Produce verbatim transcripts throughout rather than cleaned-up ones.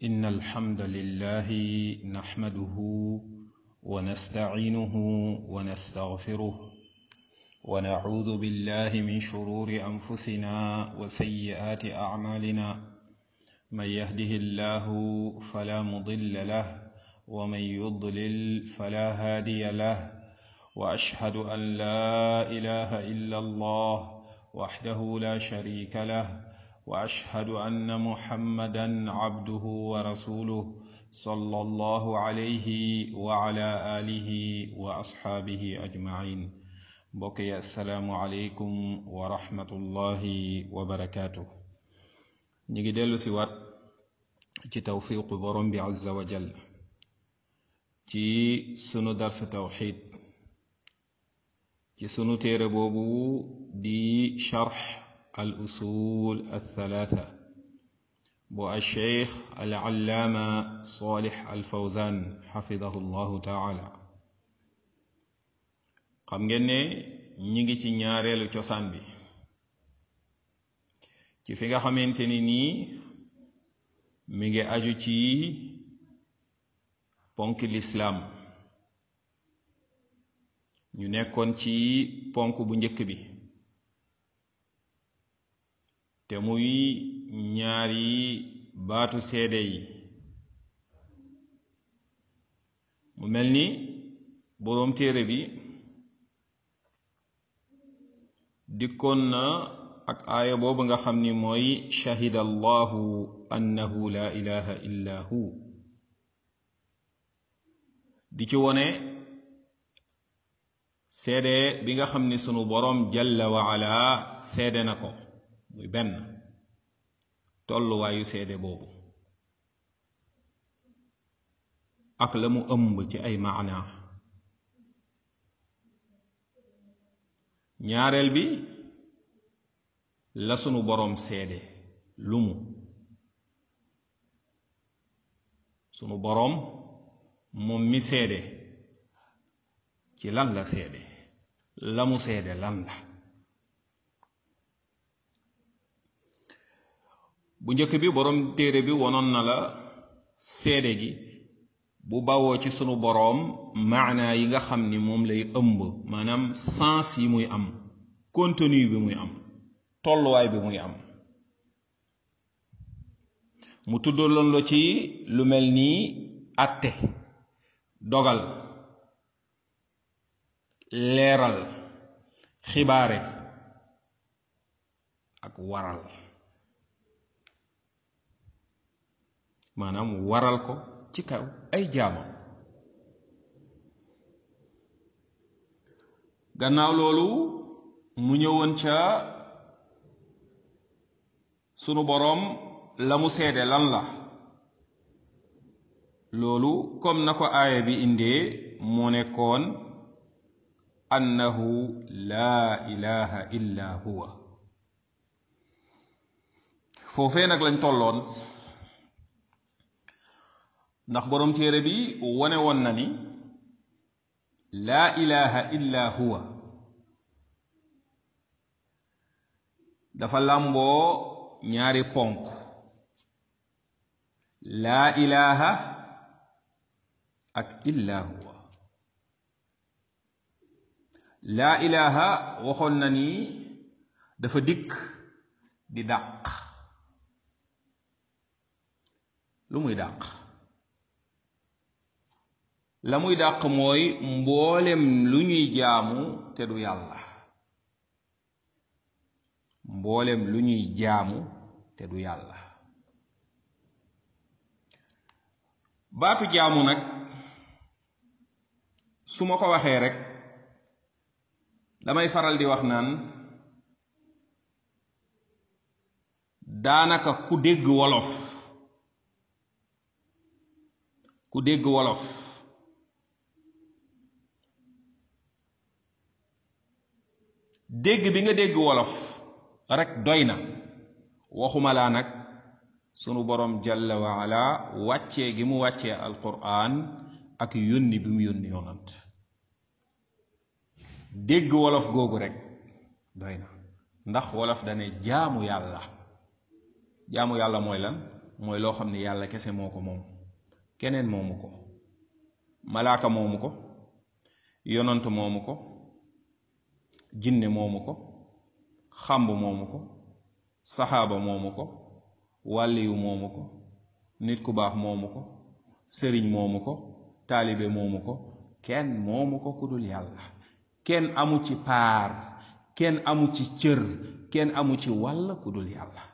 إن الحمد لله نحمده ونستعينه ونستغفره ونعوذ بالله من شرور أنفسنا وسيئات أعمالنا من يهده الله فلا مضل له ومن يضلل فلا هادي له وأشهد أن لا إله إلا الله وحده لا شريك له وأشهد أن محمدا عبده ورسوله صلى الله عليه وعلى آله وأصحابه أجمعين بقي السلام عليكم ورحمة الله وبركاته نيجي ديلو سيوات ci tawfiq borom bi azza wa jal ci sunu dars tawhid ci sunu téere boobu di sharh al usul al thalatha bu al sheikh al allaama salih al fawzan xafidahu llahu taala xam ngeen ne ñi ngi ci ñaareelu cosaan bi ci fi nga xamante ni nii mi ngi aju ci ponk lislaam ñu nekkoon ci ponk bu njëkk bi te muy ñaari baatu seede yi mu mel ni boroom téere bi dikkoon na ak aaya boobu nga xam ni mooy shahida allahu annahu la ilaha illa hu di ci wone seede bi nga xam ni sunu boroom jalla wa ala seede na ko muy benn tolluwaayu seede boobu ak la mu ëmb ci ay maana ñaareel bi la sunu boroom seede lu mu sunu boroom moom mi seede ci lan la seede la mu seede lan la bu njëkk bi boroom téere bi wonoon na la seede gi bu bawoo ci sunu boroom maanaa yi nga xam ni moom lay ëmb maanaam sens yi muy am contenu bi muy am tolluwaay bi muy am mu tuddaloon la ci lu mel nii atte dogal leeral xibaare ak waral maanaam waral ko ci kaw ay jaamam gannaaw loolu mu ñëwoon ca sunu boroom la mu seede lan la loolu comme na ko aaya bi indee moo nekkoon annahu laa ilaha illa huwa foofee nag lañ tolloon ndax boroom téere bi wane woon na ni laa ilaha illa huwa dafa làmboo ñaari ponk laa ilaha ak illa huwa laa ilaha waxoon na ni dafa dikk di dàq lu muy dàq la muy dàq mooy mboolem lu ñuy jaamu te du yàlla mboolem lu ñuy jaamu te du yàlla baatu jaamu nag su ma ko waxee rek damay faral di wax naan daanaka ku dégg wolof ku dégg wolof dégg bi nga dégg wolof rek doy na waxuma laa nag sunu boroom jalla wa ala wàccee gi mu wàccee alquran ak yónni bi mu yónni yonant dégg wolof googu rek doy na ndax wolof dane jaamu yàlla jaamu yàlla mooy lan mooy loo xam ne yàlla kese moo ko moom keneen moomu ko malaaka moomu ko yonant moomu ko jinne moomu ko xamb moomu ko saxaaba moomu ko wàlliyu moomu ko nit ku baax moomu ko sëriñ moomu ko taalibe moomu ko kenn moomu ko ku dul yàlla kenn amu ci paar kenn amu ci cër kenn amu ci wàll ku dul yàlla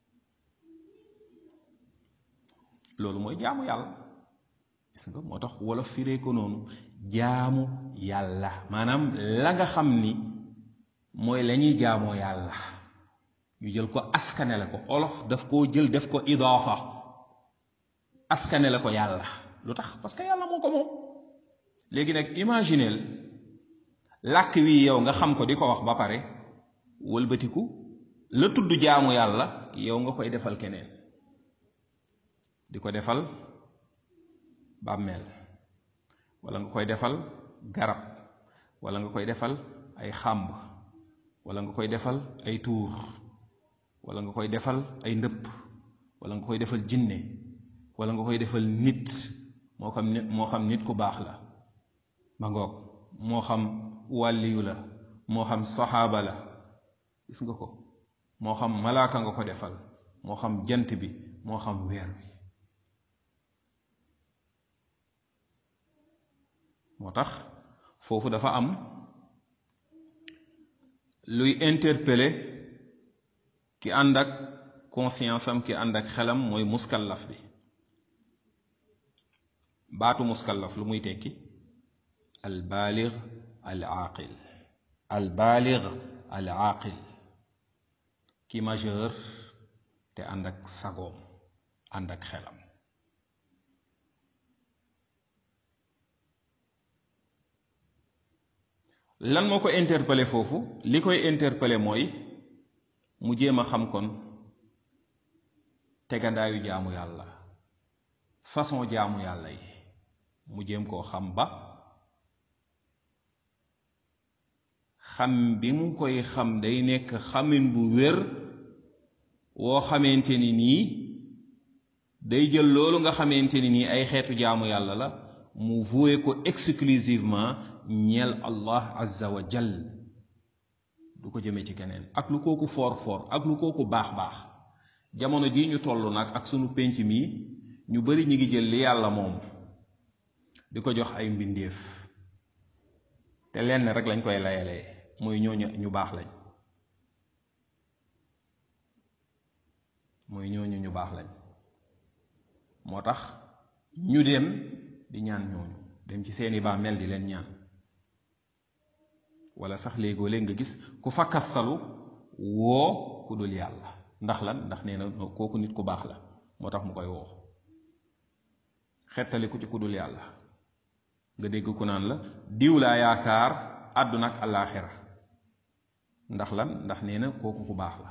loolu mooy jaamu yàlla gis nga moo tax wala firee ko noonu jaamu yàlla maanaam la nga xam ni mooy la ñuy jaamoo yàlla ñu jël ko askanele ko olof daf koo jël def ko idaafa askanele ko yàlla lu tax parce que yàlla moo ko moom léegi nag imagineel làkk wi yow nga xam ko di ko wax ba pare wëlbatiku la tudd jaamu yàlla yow nga koy defal keneen di ko defal bàmmeel wala nga koy defal garab wala nga koy defal ay xàmb wala nga koy defal ay tuur wala nga koy defal ay ndëpp wala nga koy defal jinne wala nga koy defal nit moo xam nit moo xam nit ku baax la ma ngoog moo xam wàlliyu la moo xam saxaaba la gis nga ko moo xam malaaka nga ko defal moo xam jant bi moo xam weer bi moo tax foofu dafa am luy interpeller ki ànd ak conscience am ki ànd ak xelam mooy muskallaf bi baatu muskallaf lu muy tekki al baalig al aaqil al baalig al aaqil ki majeur te ànd ak sagoom ànd ak xelam lan moo ko interpeller foofu li koy interpeller mooy mu jéem a xam kon tegandaayu jaamu yàlla façon jaamu yàlla yi mu jéem koo xam ba xam bi mu koy xam day nekk xamin bu wér woo xamante ni nii day jël loolu nga xamante ni nii ay xeetu jaamu yàlla la mu voué ko exclusivement ñeel Allah azza wa jal du ko jëme ci keneen ak lu kooku foor foor ak lu kooku baax baax jamono ji ñu toll nag ak sunu penc mi ñu bari ñi ngi jël li yàlla moom di ko jox ay mbindeef te lenn rek lañ koy layalee mooy ñooñu ñu baax lañ mooy ñooñu ñu baax lañ moo tax ñu dem di ñaan ñooñu dem ci seeni bàmmeel di leen ñaan wala sax léegoo léeg nga gis ku fa kastalu woo ku dul yàlla ndax lan ndax nee na kooku nit ku baax la moo tax mu koy woo xettali ku ci ku dul yàlla nga dégg ku naan la diw laa yaakaar àdduna ak àllaaxira ndax lan ndax nee na kooku ku baax la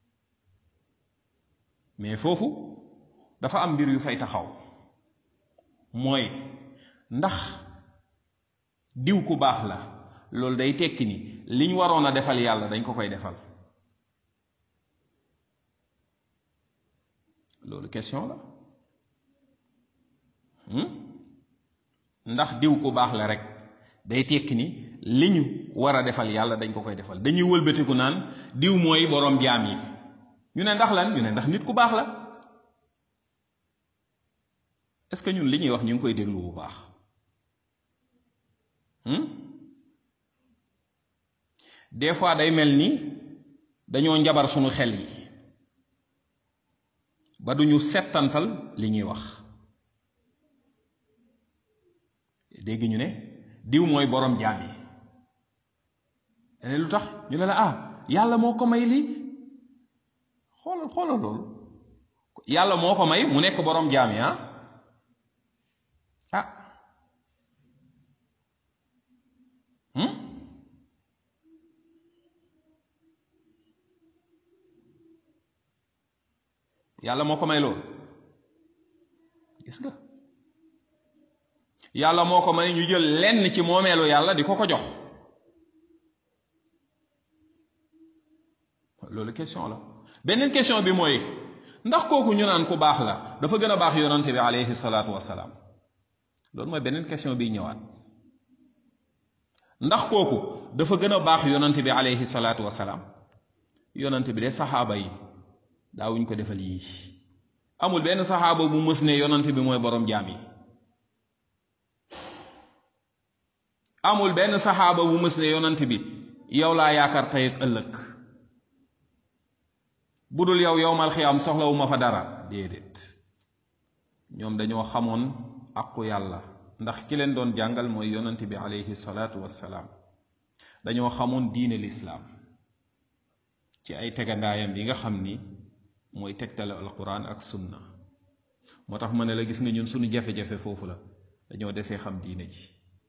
mais foofu dafa am mbir yu fay taxaw mooy ndax diw ku baax la loolu day tekki ni liñ waroon a defal yàlla dañ ko koy defal loolu question la ndax diw ku baax la rek day tekki ni li ñu war a defal yàlla dañ ko koy defal dañuy wëlbatiku naan diw mooy boroom jaam yi ñu ne ndax lan ñu ne ndax nit ku baax la est-ce que ñun li ñuy wax ñu ngi koy déglu bu baax des fois day mel ni dañoo njabar sunu xel yi ba duñu settantal li ñuy wax dégg ñu ne diw mooy boroom jaam yi ene lu tax ñu ne la ah yàlla moo ko may lii xoolal xoolal loolu yàlla moo ko may mu nekk boroom jaam yi ah ah yàlla moo ko may loolu gis nga yàlla moo ko may ñu jël lenn ci moomeelu yàlla di ko ko jox loolu question la beneen question bi mooy ndax kooku ñu naan ku baax la dafa gën a baax yonante bi alayhi salaatu wasalaam loolu mooy beneen question bi ñëwaat ndax kooku dafa gën a baax yonante bi alayhi salaatu wasalaam yonante bi de saxaaba yi daawuñ ko defal yii amul benn saxaaba bu mës ne yonante bi mooy borom jaam yi amul benn saxaaba bu mës ne yonante bi yow laa yaakaar tey ak ëllëg bu dul yow yowmal xiyaam soxlawuma fa dara déedéet ñoom dañoo xamoon aqu yàlla ndax ki leen doon jàngal mooy yonante bi alayhi salaatu wassalaam dañoo xamoon diine lislaam ci ay tegandaayam yi nga xam ni mooy tegtale alquran ak sunna moo tax ma ne la gis nga ñun suñu jafe-jafe foofu la dañoo desee xam diine ji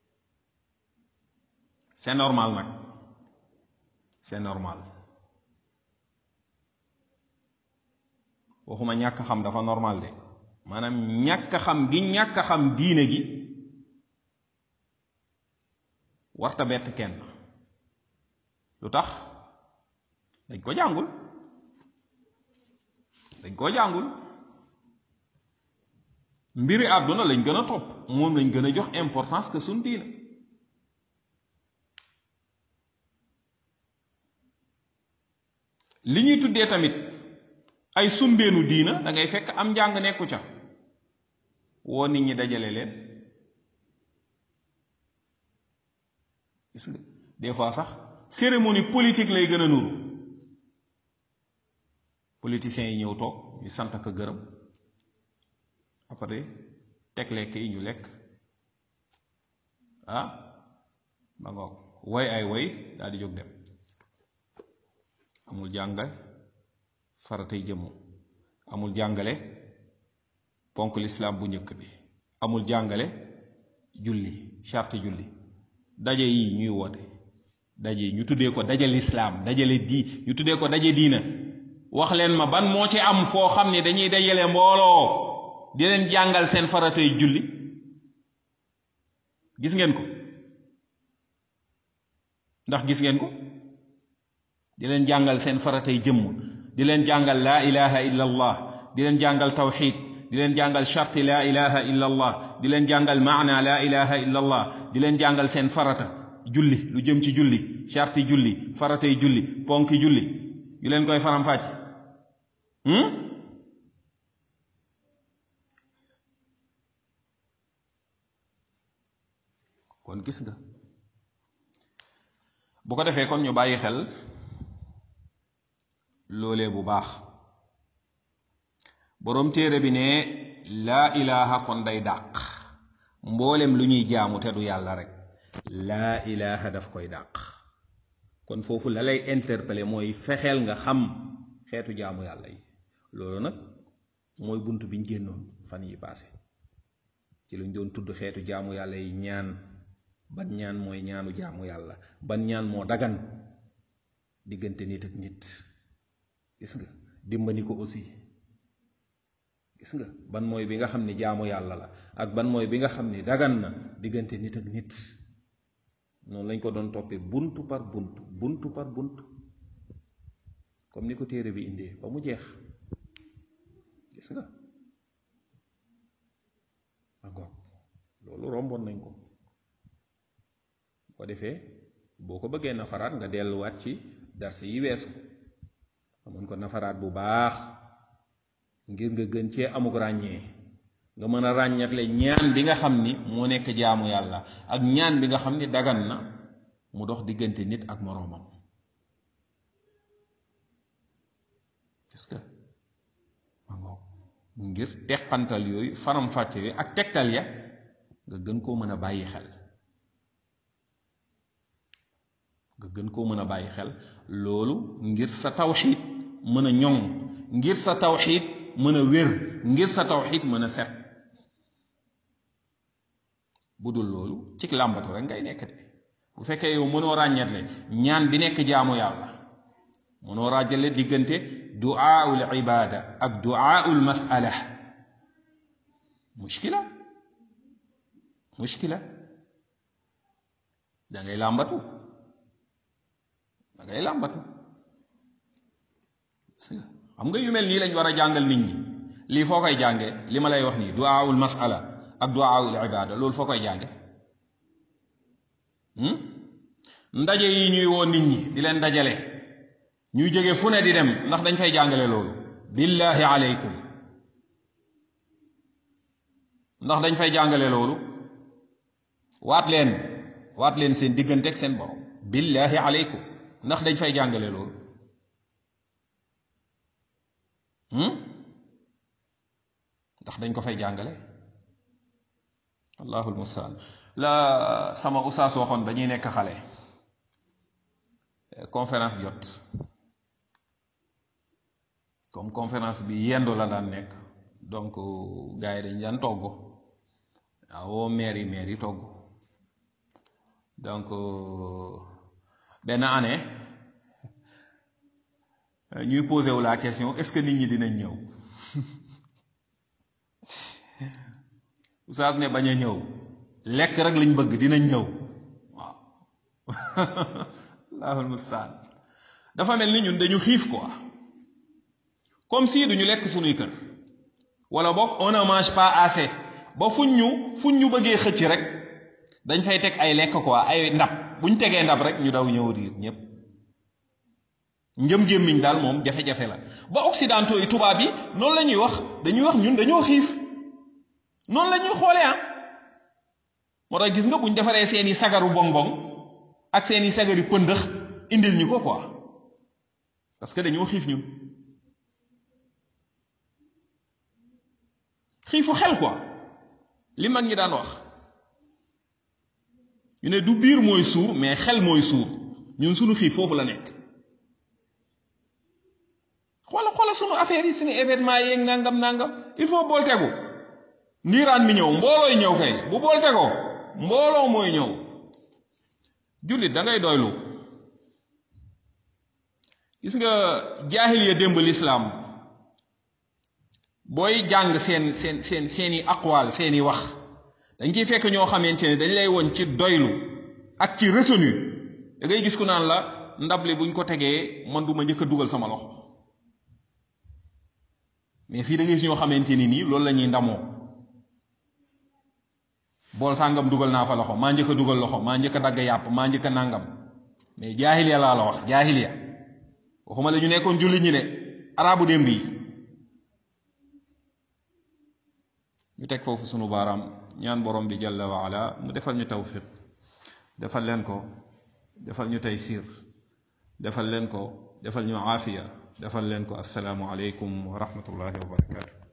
c'est normal nag c'est normal waxuma ñàkk xam dafa normal de maanaam ñàkk xam gi ñàkk xam diine gi warta bett kenn lu tax dañ ko jàngul dañ ko jàngul mbiri àdduna lañ gën a topp moom lañ gën a jox importance que suñ diine li ñuy tuddee tamit ay sumbeenu diina da ngay fekk am njàng nekku ca woo nit ñi dajale leen gis nga des fois sax cérémonie politique lay gën a nuru politiciens yi ñëw toog ñu sant ak gërëm après teg lekk yi ñu lekk ah ba ngoog woy ay woy daal di jóg dem amul jàngal faratay jëmmu amul jàngale ponk lislaam bu njëkk bi amul jàngale julli charte julli daje yi ñuy woote daje yi ñu tuddee ko daje lislaam dajale di ñu tuddee ko daje diina wax leen ma ban moo ci am foo xam ne dañuy dajale mbooloo di leen jàngal seen faratay julli gis ngeen ko ndax gis ngeen ko di leen jàngal seen faratay jëmm di leen jàngal laa ilaha illa allah di leen jàngal tawxid di leen jàngal sharti laa ilaha illa allah di leen jàngal maana laa ilaha illa allah di leen jàngal seen farata julli lu jëm ci julli sharti julli faratay julli ponki julli yu leen koy faram fàcc kon gis nga bu ko defee kon ñu bàyyi xel loolee bu baax boroom téere bi ne laa ilaha kon day dàq mboolem lu ñuy jaamu te du yàlla rek laa ilaha daf koy dàq kon foofu la lay interpeller mooy fexeel nga xam xeetu jaamu yàlla yi loolu nag mooy bunt biñ génnoon fan yi passé ci luñ doon tudd xeetu jaamu yàlla yi ñaan ban ñaan mooy ñaanu jaamu yàlla ban ñaan moo dagan diggante nit ak nit gis nga dimbali ko aussi gis nga ban mooy bi nga xam ni jaamu yàlla la ak ban mooy bi nga xam ni dagan na diggante nit ak nit noonu lañ ko doon toppee buntu par buntu buntu par buntu comme ni ko téere bi indee ba mu jeex gis nga encore loolu romboon nañ ko ko defee boo ko bëggee nafaraat nga delluwaat ci darse yi weesu amoon ko nafaraat bu baax ngir nga gën cee amuk ràññee nga mën a ràññatle ñaan bi nga xam ni moo nekk jaamu yàlla ak ñaan bi nga xam ni dagan na mu dox diggante nit ak moroomam gis nga mango ngir teqantal yooyu faram fàcce yi ak tegtal ya nga gën koo mën a bàyyi xel nga gën koo mën a bàyyi xel loolu ngir sa tawxiid mën a ñoŋ ngir sa tawxiid mën a wér ngir sa tawxiid mën a set bu dul loolu ci làmbatu rek ngay nekk de bu fekkee yow mënoo ràññetle ñaan bi nekk jaamu yàlla mënoo ràññetle diggante du'aaul ibaada ak du'aaul mas'ala mushkila mushkila da ngay làmbatu da ngay làmbatu xam nga yu mel nii lañ war a jàngal nit ñi. lii foo koy jànge li ma lay wax nii du'aawul mas'ala ak du'aawul ibada loolu foo koy jànge ndaje yi ñuy woo nit ñi di leen dajale ñuy jóge fu ne di dem ndax dañ fay jàngale loolu billahi aleykum ndax dañ fay jàngale loolu waat leen waat leen seen digganteeg seen borom billahi aleykum ndax dañ fay jàngale loolu ndax dañ ko fay jàngale allahul mustaan la sama usaas waxoon dañuy nekk xale conférence jot comme conférence bi yendo la daan nekk donc gars yi dañ daan togg waaw maire yi maire yi togg donc benn année ñuy posé wu la question est-ce que nit ñi dinañ ñëw oustaz ne bañ a ñëw lekk rek lañ bëgg dinañ ñëw waaw allahul mustaan dafa mel ni ñun dañu xiif quoi comme si duñu lekk suñuy kër wala boog on ne mange pas assez ba fuñ ñu fuñ ñu bëggee xëcc rek dañ fay teg ay lekk quoi ay ndab buñ tegee ndab rek ñu daw ñëw riir ñépp njëm gémmiñ daal moom jafe-jafe la ba occidentaux yi tubaab yi noonu la ñuy wax dañuy wax ñun dañoo xiif noonu la ñuy xoolee ah moo tax gis nga buñ defaree seeni sagaru bonbon ak seeni sagari pëndëx indil ñu ko quoi parce que dañoo xiif ñun xiifu xel quoi li mag ñi daan wax ñu ne du biir mooy suur mais xel mooy suur ñun suñu xiif foofu la nekk xoola xoola suñu affaire yi suñu événement yeeg nangam nangam il faut bool tegu ndiiraan mi ñëw mboolooy ñëw kay bu bool tegoo mbooloo mooy ñëw jullit da ngay doylu gis nga jaahiliya démb lislaam booy jàng seen seen seen seeni aqwaal seeni wax dañ ciy fekk ñoo xamante ne dañ lay woon ci doylu ak ci retenu da ngay gis ku naan la ndab li buñ ko tegee man du ma njëkk a dugal sama loxo mais fii da ngay gis ñoo xamante ni nii loolu la ñuy ndamoo bool sàngam dugal naa fa loxo maa njëkk a dugal loxo maa njëkk a dagg yàpp maa njëkk a nàngam mais jaahiliya laa la wax jaahiliya waxuma la ñu nekkoon jullit ñi de arabu démb yi ñu teg foofu sunu baaraam ñaan borom bi jalla wa ala mu defal ñu tawfiq defal leen ko defal ñu taysiir defal leen ko defal ñu aafiya defal leen ko assalaamu aleykum wa rahmatullahi wa barakatuh